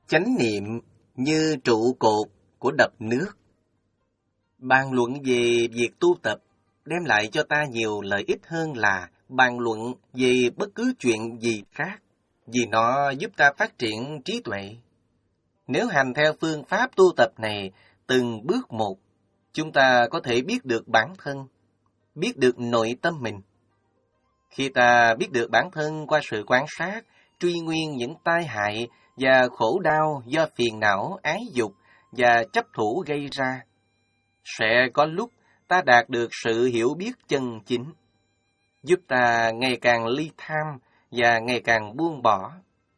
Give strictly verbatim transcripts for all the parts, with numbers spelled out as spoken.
Chánh niệm như trụ cột của đập nước. Bàn luận về việc tu tập đem lại cho ta nhiều lợi ích hơn là bàn luận về bất cứ chuyện gì khác, vì nó giúp ta phát triển trí tuệ. Nếu hành theo phương pháp tu tập này từng bước một, chúng ta có thể biết được bản thân, biết được nội tâm mình. Khi ta biết được bản thân qua sự quan sát, truy nguyên những tai hại và khổ đau do phiền não, ái dục và chấp thủ gây ra, sẽ có lúc ta đạt được sự hiểu biết chân chính, giúp ta ngày càng ly tham và ngày càng buông bỏ.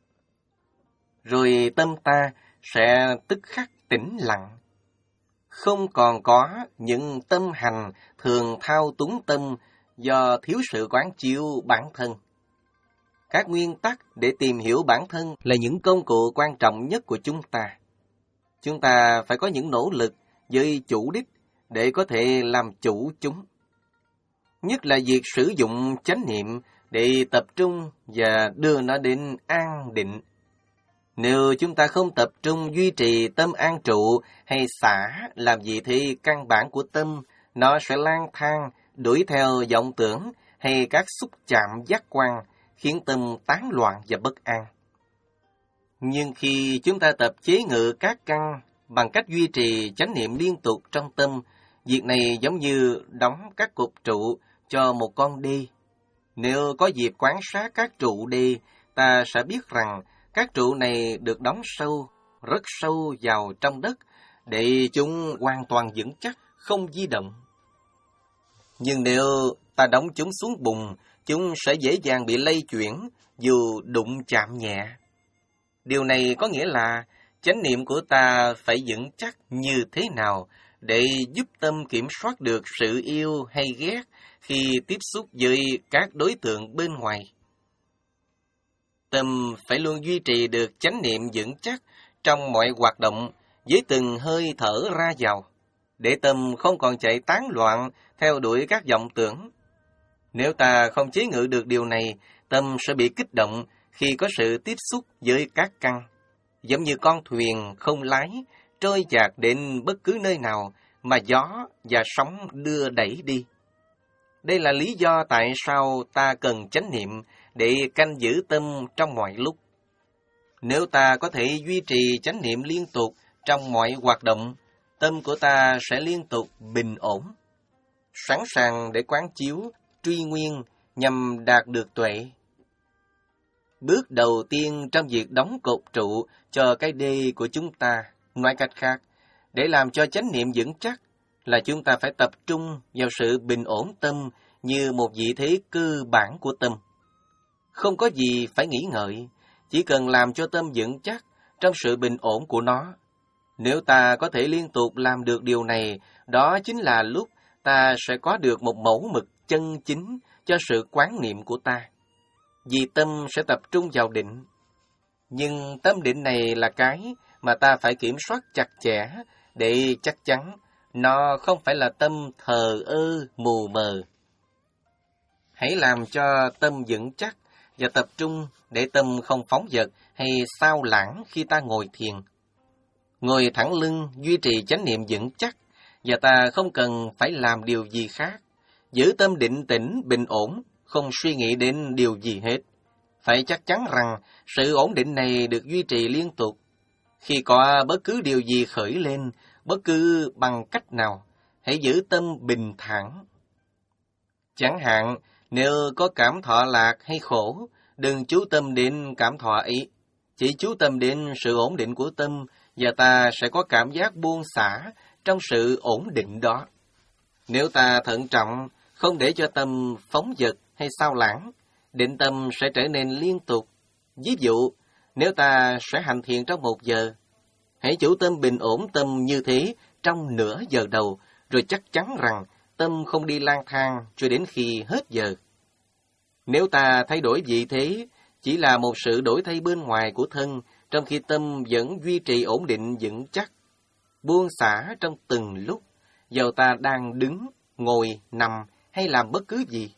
Rồi tâm ta sẽ tức khắc tĩnh lặng, không còn có những tâm hành thường thao túng tâm do thiếu sự quán chiếu bản thân. Các nguyên tắc để tìm hiểu bản thân là những công cụ quan trọng nhất của chúng ta. Chúng ta phải có những nỗ lực với chủ đích để có thể làm chủ chúng. Nhất là việc sử dụng chánh niệm để tập trung và đưa nó đến an định. Nếu chúng ta không tập trung duy trì tâm an trụ hay xả làm gì thì căn bản của tâm, nó sẽ lang thang, đuổi theo vọng tưởng hay các xúc chạm giác quan, khiến tâm tán loạn và bất an. Nhưng khi chúng ta tập chế ngự các căn bằng cách duy trì chánh niệm liên tục trong tâm, việc này giống như đóng các cột trụ cho một con đê. Nếu có dịp quan sát các trụ đê, ta sẽ biết rằng các trụ này được đóng sâu, rất sâu vào trong đất, để chúng hoàn toàn vững chắc, không di động. Nhưng nếu ta đóng chúng xuống bùn, chúng sẽ dễ dàng bị lay chuyển dù đụng chạm nhẹ. Điều này có nghĩa là chánh niệm của ta phải vững chắc như thế nào để giúp tâm kiểm soát được sự yêu hay ghét khi tiếp xúc với các đối tượng bên ngoài. Tâm phải luôn duy trì được chánh niệm vững chắc trong mọi hoạt động với từng hơi thở ra vào, để tâm không còn chạy tán loạn theo đuổi các vọng tưởng. Nếu ta không chế ngự được điều này, tâm sẽ bị kích động khi có sự tiếp xúc với các căn, giống như con thuyền không lái, trôi dạt đến bất cứ nơi nào mà gió và sóng đưa đẩy đi. Đây là lý do tại sao ta cần chánh niệm để canh giữ tâm trong mọi lúc. Nếu ta có thể duy trì chánh niệm liên tục trong mọi hoạt động, tâm của ta sẽ liên tục bình ổn, sẵn sàng để quán chiếu, truy nguyên nhằm đạt được tuệ. Bước đầu tiên trong việc đóng cột trụ cho cái đê của chúng ta, nói cách khác, để làm cho chánh niệm vững chắc, là chúng ta phải tập trung vào sự bình ổn tâm như một vị thế cơ bản của tâm. Không có gì phải nghĩ ngợi, chỉ cần làm cho tâm vững chắc trong sự bình ổn của nó. Nếu ta có thể liên tục làm được điều này, đó chính là lúc ta sẽ có được một mẫu mực chân chính cho sự quán niệm của ta. Vì tâm sẽ tập trung vào định. Nhưng tâm định này là cái mà ta phải kiểm soát chặt chẽ để chắc chắn nó không phải là tâm thờ ơ mù mờ. Hãy làm cho tâm vững chắc và tập trung để tâm không phóng dật hay sao lãng khi ta ngồi thiền. Ngồi thẳng lưng, duy trì chánh niệm vững chắc, và ta không cần phải làm điều gì khác. Giữ tâm định tĩnh, bình ổn, không suy nghĩ đến điều gì hết. Phải chắc chắn rằng sự ổn định này được duy trì liên tục. Khi có bất cứ điều gì khởi lên, bất cứ bằng cách nào, hãy giữ tâm bình thản. Chẳng hạn, nếu có cảm thọ lạc hay khổ, đừng chú tâm đến cảm thọ ấy. Chỉ chú tâm đến sự ổn định của tâm, và ta sẽ có cảm giác buông xả trong sự ổn định đó. Nếu ta thận trọng, không để cho tâm phóng dật hay sao lãng, định tâm sẽ trở nên liên tục. Ví dụ, nếu ta sẽ hành thiền trong một giờ, hãy chủ tâm bình ổn tâm như thế trong nửa giờ đầu, rồi chắc chắn rằng tâm không đi lang thang cho đến khi hết giờ. Nếu ta thay đổi vị thế, chỉ là một sự đổi thay bên ngoài của thân, trong khi tâm vẫn duy trì ổn định vững chắc, buông xả trong từng lúc, dầu ta đang đứng, ngồi, nằm hay làm bất cứ gì.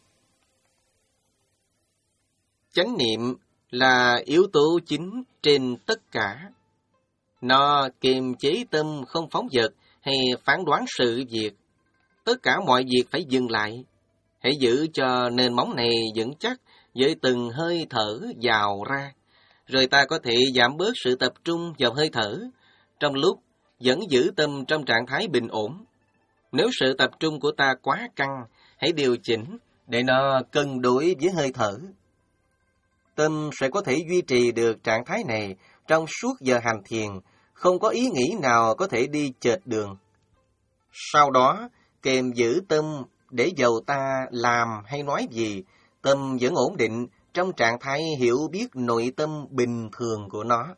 Chánh niệm là yếu tố chính trên tất cả. Nó kiềm chế tâm không phóng dật hay phán đoán sự việc. Tất cả mọi việc phải dừng lại. Hãy giữ cho nền móng này vững chắc với từng hơi thở vào ra. Rồi ta có thể giảm bớt sự tập trung vào hơi thở, trong lúc vẫn giữ tâm trong trạng thái bình ổn. Nếu sự tập trung của ta quá căng, hãy điều chỉnh để nó cân đối với hơi thở. Tâm sẽ có thể duy trì được trạng thái này trong suốt giờ hành thiền, không có ý nghĩ nào có thể đi chệch đường. Sau đó, kèm giữ tâm để dầu ta làm hay nói gì, tâm vẫn ổn định trong trạng thái hiểu biết nội tâm bình thường của nó.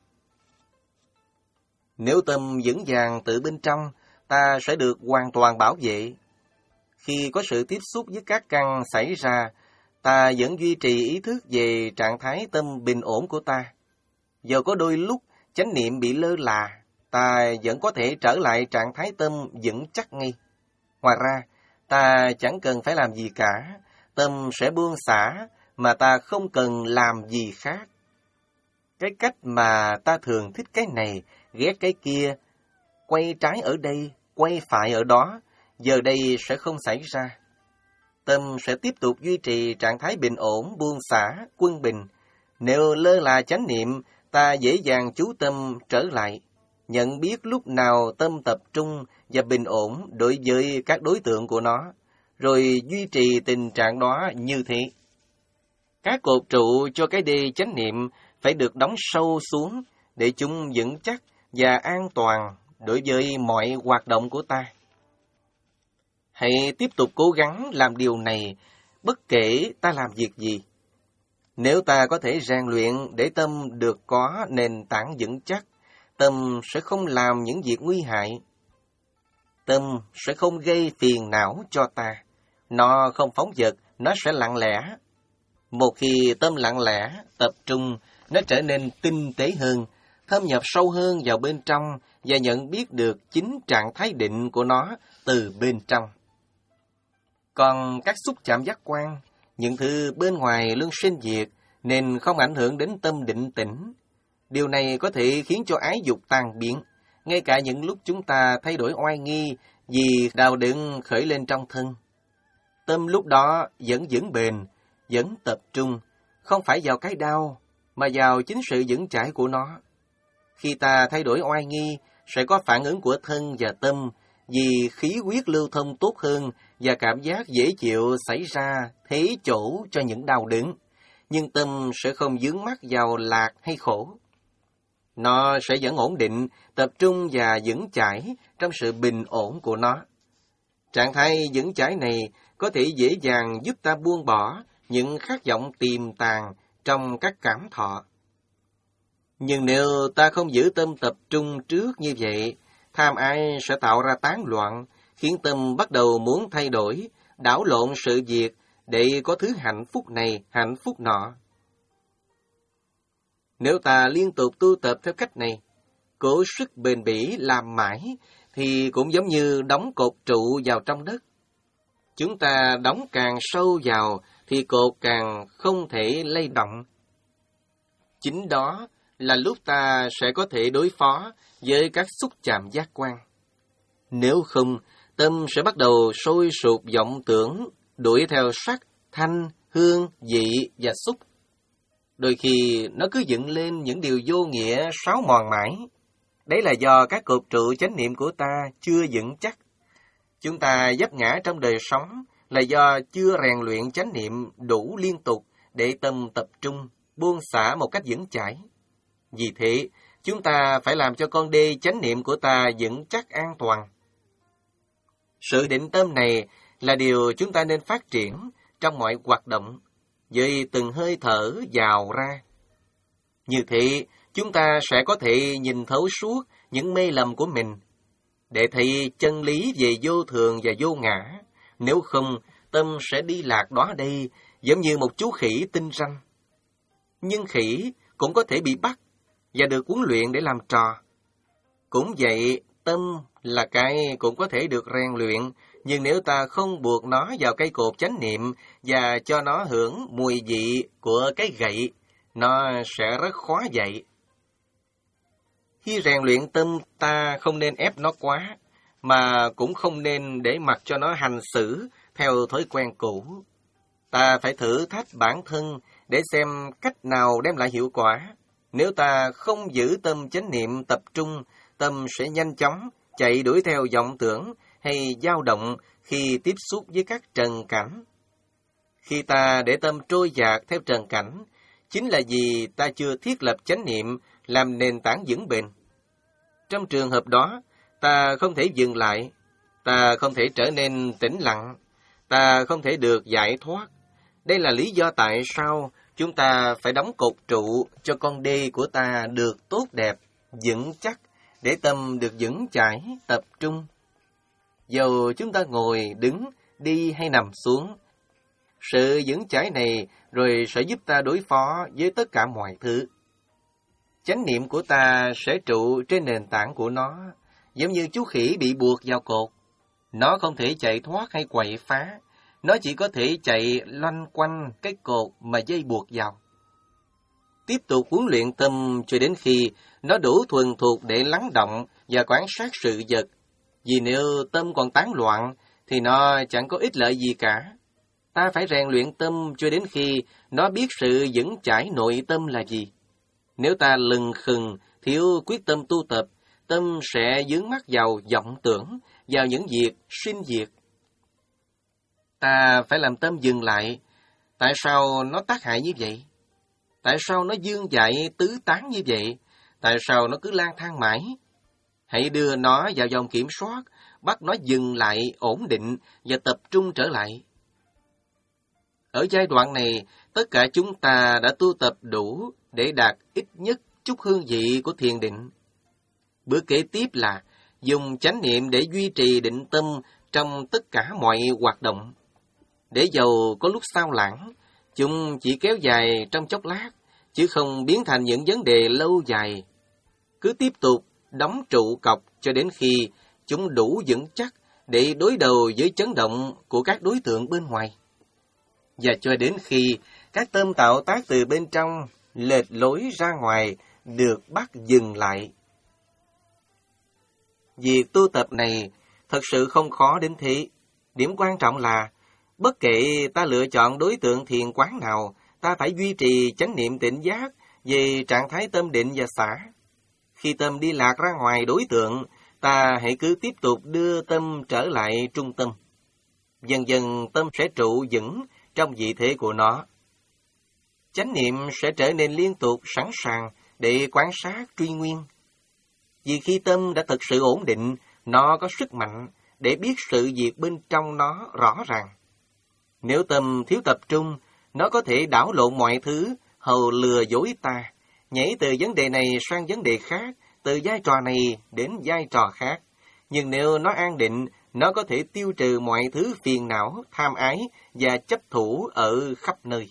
Nếu tâm vững vàng từ bên trong, ta sẽ được hoàn toàn bảo vệ. Khi có sự tiếp xúc với các căn xảy ra, ta vẫn duy trì ý thức về trạng thái tâm bình ổn của ta. Dầu có đôi lúc chánh niệm bị lơ là, ta vẫn có thể trở lại trạng thái tâm vững chắc ngay. Ngoài ra, ta chẳng cần phải làm gì cả, tâm sẽ buông xả mà ta không cần làm gì khác. Cái cách mà ta thường thích cái này, ghét cái kia, quay trái ở đây, quay phải ở đó, giờ đây sẽ không xảy ra. Tâm sẽ tiếp tục duy trì trạng thái bình ổn, buông xả, quân bình. Nếu lơ là chánh niệm, ta dễ dàng chú tâm trở lại, nhận biết lúc nào tâm tập trung và bình ổn đối với các đối tượng của nó, rồi duy trì tình trạng đó như thế. Các cột trụ cho cái đê chánh niệm phải được đóng sâu xuống để chúng vững chắc và an toàn đối với mọi hoạt động của ta. Hãy tiếp tục cố gắng làm điều này bất kể ta làm việc gì. Nếu ta có thể rèn luyện để tâm được có nền tảng vững chắc, tâm sẽ không làm những việc nguy hại. Tâm sẽ không gây phiền não cho ta. Nó không phóng dật, nó sẽ lặng lẽ. Một khi tâm lặng lẽ, tập trung, nó trở nên tinh tế hơn, thâm nhập sâu hơn vào bên trong và nhận biết được chính trạng thái định của nó từ bên trong. Còn các xúc chạm giác quan, những thứ bên ngoài luôn sinh diệt nên không ảnh hưởng đến tâm định tĩnh. Điều này có thể khiến cho ái dục tan biến, ngay cả những lúc chúng ta thay đổi oai nghi vì đau đớn khởi lên trong thân. Tâm lúc đó vẫn vững bền, vẫn tập trung, không phải vào cái đau, mà vào chính sự vững chãi của nó. Khi ta thay đổi oai nghi, sẽ có phản ứng của thân và tâm, vì khí huyết lưu thông tốt hơn và cảm giác dễ chịu xảy ra thế chỗ cho những đau đớn, nhưng tâm sẽ không vướng mắc vào lạc hay khổ. Nó sẽ vẫn ổn định, tập trung và vững chãi trong sự bình ổn của nó. Trạng thái vững chãi này có thể dễ dàng giúp ta buông bỏ những khát vọng tiềm tàng trong các cảm thọ. Nhưng nếu ta không giữ tâm tập trung trước như vậy, tham ái sẽ tạo ra tán loạn, khiến tâm bắt đầu muốn thay đổi, đảo lộn sự việc để có thứ hạnh phúc này, hạnh phúc nọ. Nếu ta liên tục tu tập theo cách này, cố sức bền bỉ làm mãi, thì cũng giống như đóng cột trụ vào trong đất. Chúng ta đóng càng sâu vào, thì cột càng không thể lay động. Chính đó là lúc ta sẽ có thể đối phó với các xúc chạm giác quan. Nếu không, tâm sẽ bắt đầu sôi sục vọng tưởng, đuổi theo sắc, thanh, hương, vị và xúc. Đôi khi nó cứ dựng lên những điều vô nghĩa sáo mòn mãi. Đấy là do các cột trụ chánh niệm của ta chưa vững chắc. Chúng ta vấp ngã trong đời sống là do chưa rèn luyện chánh niệm đủ liên tục để tâm tập trung, buông xả một cách vững chãi. Vì thế, chúng ta phải làm cho con đê chánh niệm của ta vững chắc an toàn. Sự định tâm này là điều chúng ta nên phát triển trong mọi hoạt động, với từng hơi thở vào ra. Như thế, chúng ta sẽ có thể nhìn thấu suốt những mê lầm của mình, để thấy chân lý về vô thường và vô ngã. Nếu không, tâm sẽ đi lạc đó đây, giống như một chú khỉ tinh ranh. Nhưng khỉ cũng có thể bị bắt và được huấn luyện để làm trò. Cũng vậy, tâm là cái cũng có thể được rèn luyện, nhưng nếu ta không buộc nó vào cây cột chánh niệm và cho nó hưởng mùi vị của cái gậy, nó sẽ rất khó dậy. Khi rèn luyện tâm, ta không nên ép nó quá, mà cũng không nên để mặc cho nó hành xử theo thói quen cũ. Ta phải thử thách bản thân để xem cách nào đem lại hiệu quả. Nếu ta không giữ tâm chánh niệm tập trung, tâm sẽ nhanh chóng chạy đuổi theo vọng tưởng hay dao động khi tiếp xúc với các trần cảnh. Khi ta để tâm trôi dạt theo trần cảnh, chính là vì ta chưa thiết lập chánh niệm làm nền tảng vững bền. Trong trường hợp đó, ta không thể dừng lại, ta không thể trở nên tĩnh lặng, ta không thể được giải thoát. Đây là lý do tại sao chúng ta phải đóng cột trụ cho con đê của ta được tốt đẹp, vững chắc, để tâm được vững chãi, tập trung. Dầu chúng ta ngồi, đứng, đi hay nằm xuống, sự vững chãi này rồi sẽ giúp ta đối phó với tất cả mọi thứ. Chánh niệm của ta sẽ trụ trên nền tảng của nó, giống như chú khỉ bị buộc vào cột. Nó không thể chạy thoát hay quậy phá, nó chỉ có thể chạy loanh quanh cái cột mà dây buộc vào. Tiếp tục huấn luyện tâm cho đến khi nó đủ thuần thục để lắng động và quan sát sự vật. Vì nếu tâm còn tán loạn, thì nó chẳng có ích lợi gì cả. Ta phải rèn luyện tâm cho đến khi nó biết sự vững chãi nội tâm là gì. Nếu ta lừng khừng, thiếu quyết tâm tu tập, tâm sẽ vướng mắc vào vọng tưởng, vào những việc sinh diệt. Ta phải làm tâm dừng lại. Tại sao nó tác hại như vậy? Tại sao nó dương dại tứ tán như vậy? Tại sao nó cứ lang thang mãi? Hãy đưa nó vào vòng kiểm soát, bắt nó dừng lại, ổn định và tập trung trở lại. Ở giai đoạn này, tất cả chúng ta đã tu tập đủ để đạt ít nhất chút hương vị của thiền định. Bước kế tiếp là dùng chánh niệm để duy trì định tâm trong tất cả mọi hoạt động. Để dầu có lúc sao lãng, chúng chỉ kéo dài trong chốc lát, chứ không biến thành những vấn đề lâu dài. Cứ tiếp tục đóng trụ cọc cho đến khi chúng đủ vững chắc để đối đầu với chấn động của các đối tượng bên ngoài. Và cho đến khi các tâm tạo tác từ bên trong lệch lối ra ngoài được bắt dừng lại. Việc tu tập này thật sự không khó đến thế. Điểm quan trọng là bất kể ta lựa chọn đối tượng thiền quán nào, ta phải duy trì chánh niệm tỉnh giác về trạng thái tâm định và xả. Khi tâm đi lạc ra ngoài đối tượng, ta hãy cứ tiếp tục đưa tâm trở lại trung tâm. Dần dần tâm sẽ trụ vững trong vị thế của nó. Chánh niệm sẽ trở nên liên tục sẵn sàng để quan sát truy nguyên. Vì khi tâm đã thực sự ổn định, nó có sức mạnh để biết sự việc bên trong nó rõ ràng. Nếu tâm thiếu tập trung, nó có thể đảo lộn mọi thứ, hầu lừa dối ta, nhảy từ vấn đề này sang vấn đề khác, từ vai trò này đến vai trò khác. Nhưng nếu nó an định, nó có thể tiêu trừ mọi thứ phiền não, tham ái và chấp thủ ở khắp nơi.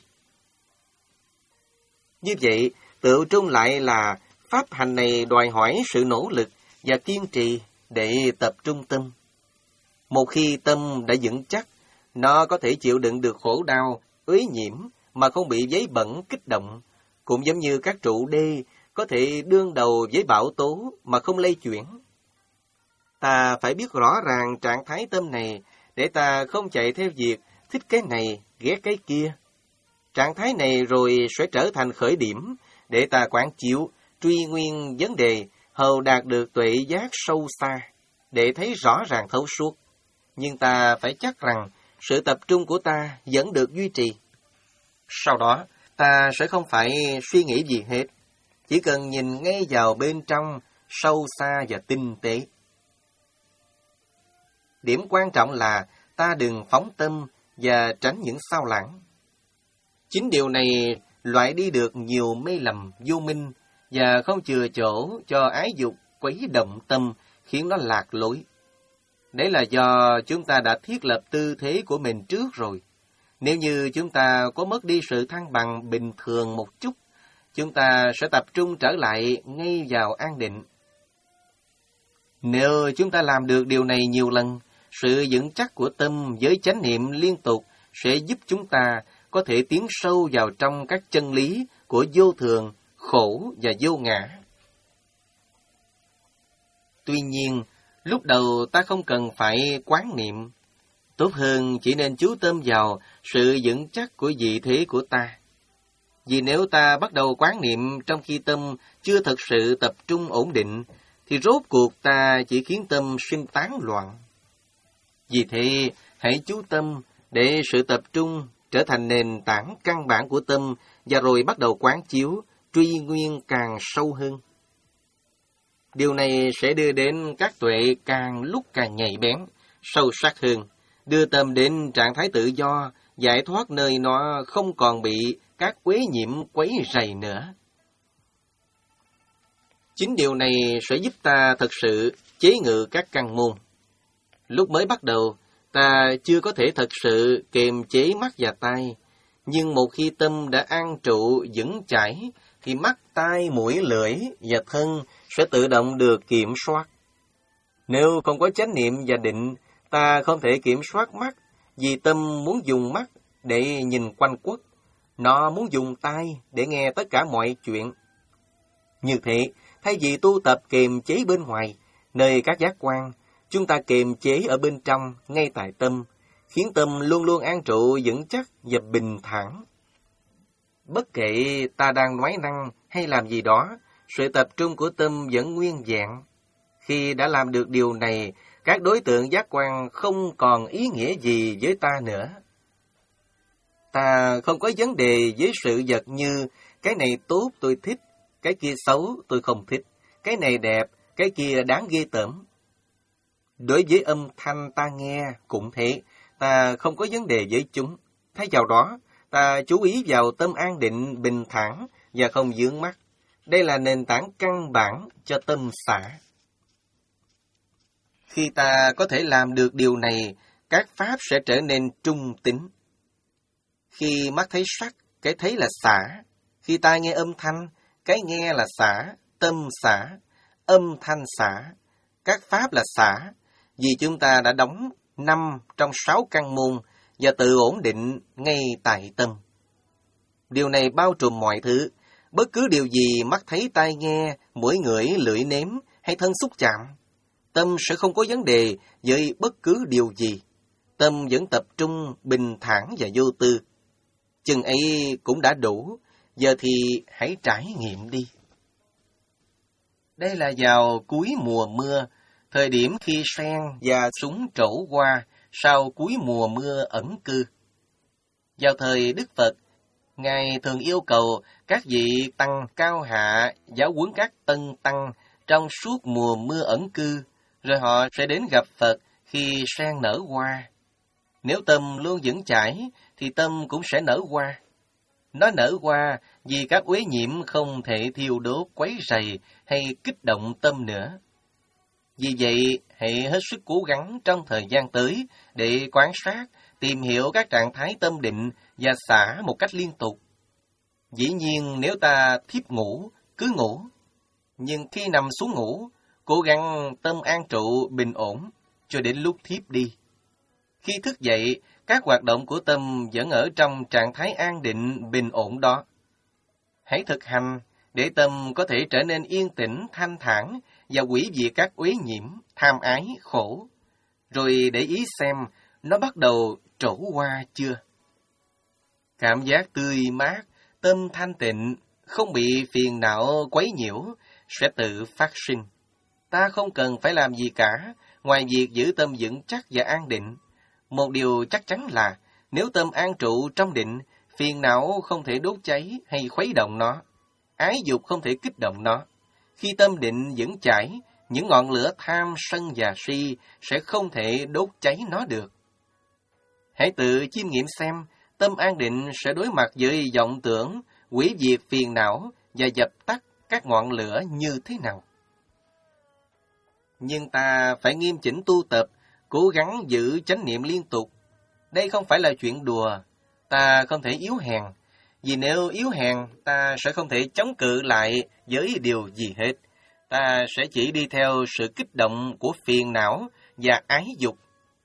Như vậy, tự trung lại là pháp hành này đòi hỏi sự nỗ lực và kiên trì để tập trung tâm. Một khi tâm đã vững chắc, nó có thể chịu đựng được khổ đau, uế nhiễm mà không bị giấy bẩn kích động, cũng giống như các trụ đê có thể đương đầu với bão tố mà không lay chuyển. Ta phải biết rõ ràng trạng thái tâm này để ta không chạy theo việc thích cái này, ghét cái kia. Trạng thái này rồi sẽ trở thành khởi điểm để ta quán chiếu, truy nguyên vấn đề, hầu đạt được tuệ giác sâu xa, để thấy rõ ràng thấu suốt. Nhưng ta phải chắc rằng sự tập trung của ta vẫn được duy trì. Sau đó, ta sẽ không phải suy nghĩ gì hết, chỉ cần nhìn ngay vào bên trong, sâu xa và tinh tế. Điểm quan trọng là ta đừng phóng tâm và tránh những sao lãng. Chính điều này loại đi được nhiều mê lầm vô minh và không chừa chỗ cho ái dục quấy động tâm khiến nó lạc lối. Đấy là do chúng ta đã thiết lập tư thế của mình trước rồi. Nếu như chúng ta có mất đi sự thăng bằng bình thường một chút, chúng ta sẽ tập trung trở lại ngay vào an định. Nếu chúng ta làm được điều này nhiều lần, sự vững chắc của tâm với chánh niệm liên tục sẽ giúp chúng ta có thể tiến sâu vào trong các chân lý của vô thường, khổ và vô ngã. Tuy nhiên, lúc đầu ta không cần phải quán niệm. Tốt hơn chỉ nên chú tâm vào sự vững chắc của vị thế của ta. Vì nếu ta bắt đầu quán niệm trong khi tâm chưa thật sự tập trung ổn định, thì rốt cuộc ta chỉ khiến tâm sinh tán loạn. Vì thế, hãy chú tâm để sự tập trung trở thành nền tảng căn bản của tâm và rồi bắt đầu quán chiếu, truy nguyên càng sâu hơn. Điều này sẽ đưa đến các tuệ càng lúc càng nhạy bén, sâu sắc hơn, đưa tâm đến trạng thái tự do, giải thoát nơi nó không còn bị các uế nhiễm quấy rầy nữa. Chính điều này sẽ giúp ta thật sự chế ngự các căn môn. Lúc mới bắt đầu, ta chưa có thể thật sự kiềm chế mắt và tai, nhưng một khi tâm đã an trụ vững chãi, thì mắt, tai, mũi, lưỡi và thân sẽ tự động được kiểm soát. Nếu không có chánh niệm và định, ta không thể kiểm soát mắt, vì tâm muốn dùng mắt để nhìn quanh quất, nó muốn dùng tai để nghe tất cả mọi chuyện. Như thế, thay vì tu tập kiềm chế bên ngoài, nơi các giác quan, chúng ta kiềm chế ở bên trong, ngay tại tâm, khiến tâm luôn luôn an trụ vững chắc và bình thản. Bất kể ta đang nói năng hay làm gì đó, sự tập trung của tâm vẫn nguyên vẹn. Khi đã làm được điều này, các đối tượng giác quan không còn ý nghĩa gì với ta nữa. Ta không có vấn đề với sự vật như cái này tốt tôi thích, cái kia xấu tôi không thích, cái này đẹp, cái kia đáng ghê tởm. Đối với âm thanh ta nghe cũng thế, ta không có vấn đề với chúng. Thay vào đó, ta chú ý vào tâm an định, bình thản và không vướng mắc. Đây là nền tảng căn bản cho tâm xả. Khi ta có thể làm được điều này, các pháp sẽ trở nên trung tín. Khi mắt thấy sắc, cái thấy là xả. Khi tai nghe âm thanh, cái nghe là xả, tâm xả, âm thanh xả. Các pháp là xả, vì chúng ta đã đóng năm trong sáu căn môn và tự ổn định ngay tại tâm. Điều này bao trùm mọi thứ. Bất cứ điều gì mắt thấy, tai nghe, mũi ngửi, lưỡi nếm hay thân xúc chạm, tâm sẽ không có vấn đề với bất cứ điều gì. Tâm vẫn tập trung, bình thản và vô tư. Chừng ấy cũng đã đủ, giờ thì hãy trải nghiệm đi. Đây là vào cuối mùa mưa, thời điểm khi sen và súng trổ qua sau cuối mùa mưa ẩn cư. Vào thời Đức Phật, Ngài thường yêu cầu các vị tăng cao hạ giáo huấn các tân tăng trong suốt mùa mưa ẩn cư, rồi họ sẽ đến gặp Phật khi sen nở hoa. Nếu tâm luôn vững chãi, thì tâm cũng sẽ nở hoa. Nó nở hoa vì các uế nhiễm không thể thiêu đốt, quấy rầy hay kích động tâm nữa. Vì vậy, hãy hết sức cố gắng trong thời gian tới để quan sát, tìm hiểu các trạng thái tâm định và xả một cách liên tục. Dĩ nhiên, nếu ta thiếp ngủ, cứ ngủ. Nhưng khi nằm xuống ngủ, cố gắng tâm an trụ, bình ổn, cho đến lúc thiếp đi. Khi thức dậy, các hoạt động của tâm vẫn ở trong trạng thái an định, bình ổn đó. Hãy thực hành để tâm có thể trở nên yên tĩnh, thanh thản và hủy diệt các uế nhiễm, tham ái, khổ. Rồi để ý xem nó bắt đầu trổ qua chưa. Cảm giác tươi mát, tâm thanh tịnh, không bị phiền não quấy nhiễu, sẽ tự phát sinh. Ta không cần phải làm gì cả, ngoài việc giữ tâm vững chắc và an định. Một điều chắc chắn là, nếu tâm an trụ trong định, phiền não không thể đốt cháy hay khuấy động nó. Ái dục không thể kích động nó. Khi tâm định vững chãi, những ngọn lửa tham, sân và si sẽ không thể đốt cháy nó được. Hãy tự chiêm nghiệm xem, tâm an định sẽ đối mặt với vọng tưởng, hủy diệt phiền não và dập tắt các ngọn lửa như thế nào. Nhưng ta phải nghiêm chỉnh tu tập, cố gắng giữ chánh niệm liên tục. Đây không phải là chuyện đùa, ta không thể yếu hèn, vì nếu yếu hèn, ta sẽ không thể chống cự lại với điều gì hết. Ta sẽ chỉ đi theo sự kích động của phiền não và ái dục.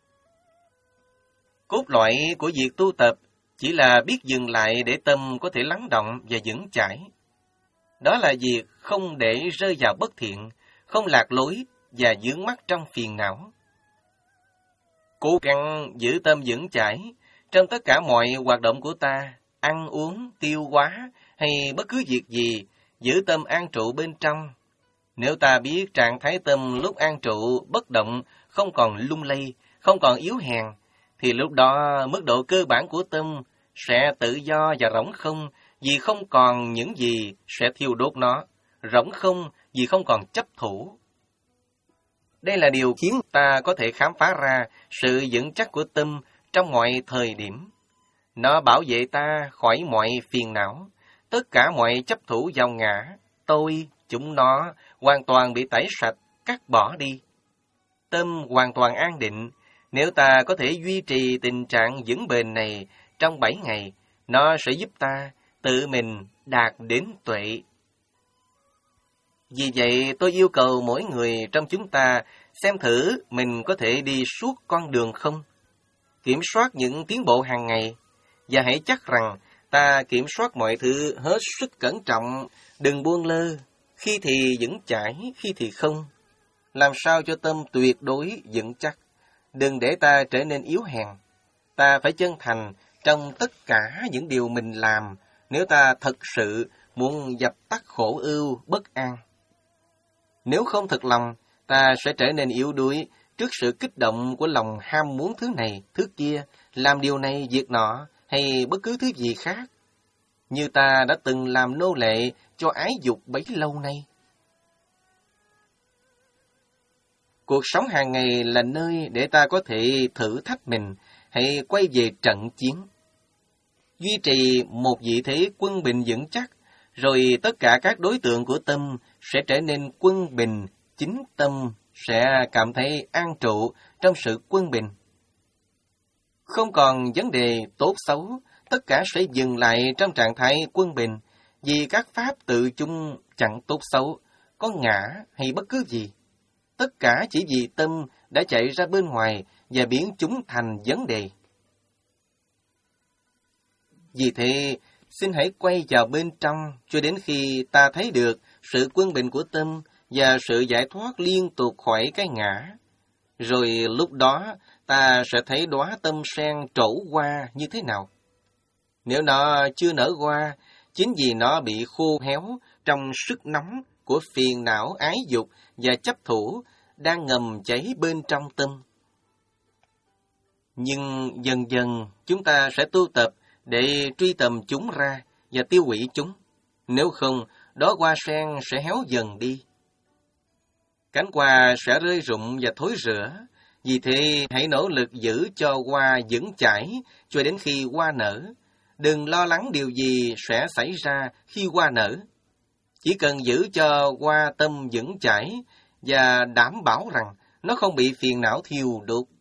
Cốt lõi của việc tu tập chỉ là biết dừng lại để tâm có thể lắng động và vững chãi. Đó là việc không để rơi vào bất thiện, không lạc lối và vướng mắc trong phiền não. Cố gắng giữ tâm vững chãi trong tất cả mọi hoạt động của ta, ăn uống, tiêu hóa hay bất cứ việc gì, giữ tâm an trụ bên trong. Nếu ta biết trạng thái tâm lúc an trụ, bất động, không còn lung lay, không còn yếu hèn, thì lúc đó mức độ cơ bản của tâm sẽ tự do và rỗng không, vì không còn những gì sẽ thiêu đốt nó, rỗng không vì không còn chấp thủ. Đây là điều khiến ta có thể khám phá ra sự vững chắc của tâm trong mọi thời điểm. Nó bảo vệ ta khỏi mọi phiền não, tất cả mọi chấp thủ vào ngã, tôi, chúng nó hoàn toàn bị tẩy sạch, cắt bỏ đi. Tâm hoàn toàn an định, nếu ta có thể duy trì tình trạng vững bền này trong bảy ngày, nó sẽ giúp ta tự mình đạt đến tuệ. Vì vậy, tôi yêu cầu mỗi người trong chúng ta xem thử mình có thể đi suốt con đường không? Kiểm soát những tiến bộ hàng ngày, và hãy chắc rằng ta kiểm soát mọi thứ hết sức cẩn trọng, đừng buông lơ, khi thì vững chãi, khi thì không. Làm sao cho tâm tuyệt đối vững chắc, đừng để ta trở nên yếu hèn. Ta phải chân thành trong tất cả những điều mình làm, nếu ta thật sự muốn dập tắt khổ ưu, bất an. Nếu không thật lòng, ta sẽ trở nên yếu đuối trước sự kích động của lòng ham muốn thứ này, thứ kia, làm điều này, việc nọ, hay bất cứ thứ gì khác, như ta đã từng làm nô lệ cho ái dục bấy lâu nay. Cuộc sống hàng ngày là nơi để ta có thể thử thách mình, hay quay về trận chiến. Duy trì một vị thế quân bình vững chắc, rồi tất cả các đối tượng của tâm sẽ trở nên quân bình, chính tâm sẽ cảm thấy an trụ trong sự quân bình. Không còn vấn đề tốt xấu, tất cả sẽ dừng lại trong trạng thái quân bình, vì các pháp tự chung chẳng tốt xấu, có ngã hay bất cứ gì. Tất cả chỉ vì tâm đã chạy ra bên ngoài và biến chúng thành vấn đề. Vì thế, xin hãy quay vào bên trong cho đến khi ta thấy được sự quân bình của tâm và sự giải thoát liên tục khỏi cái ngã. Rồi lúc đó ta sẽ thấy đóa tâm sen trổ hoa như thế nào. Nếu nó chưa nở hoa, chính vì nó bị khô héo trong sức nóng của phiền não ái dục và chấp thủ đang ngầm cháy bên trong tâm. Nhưng dần dần chúng ta sẽ tu tập để truy tầm chúng ra và tiêu hủy chúng. Nếu không, đó hoa sen sẽ héo dần đi. Cánh hoa sẽ rơi rụng và thối rữa. Vì thế, hãy nỗ lực giữ cho hoa vững chãi cho đến khi hoa nở. Đừng lo lắng điều gì sẽ xảy ra khi hoa nở. Chỉ cần giữ cho hoa tâm vững chãi và đảm bảo rằng nó không bị phiền não thiêu đốt.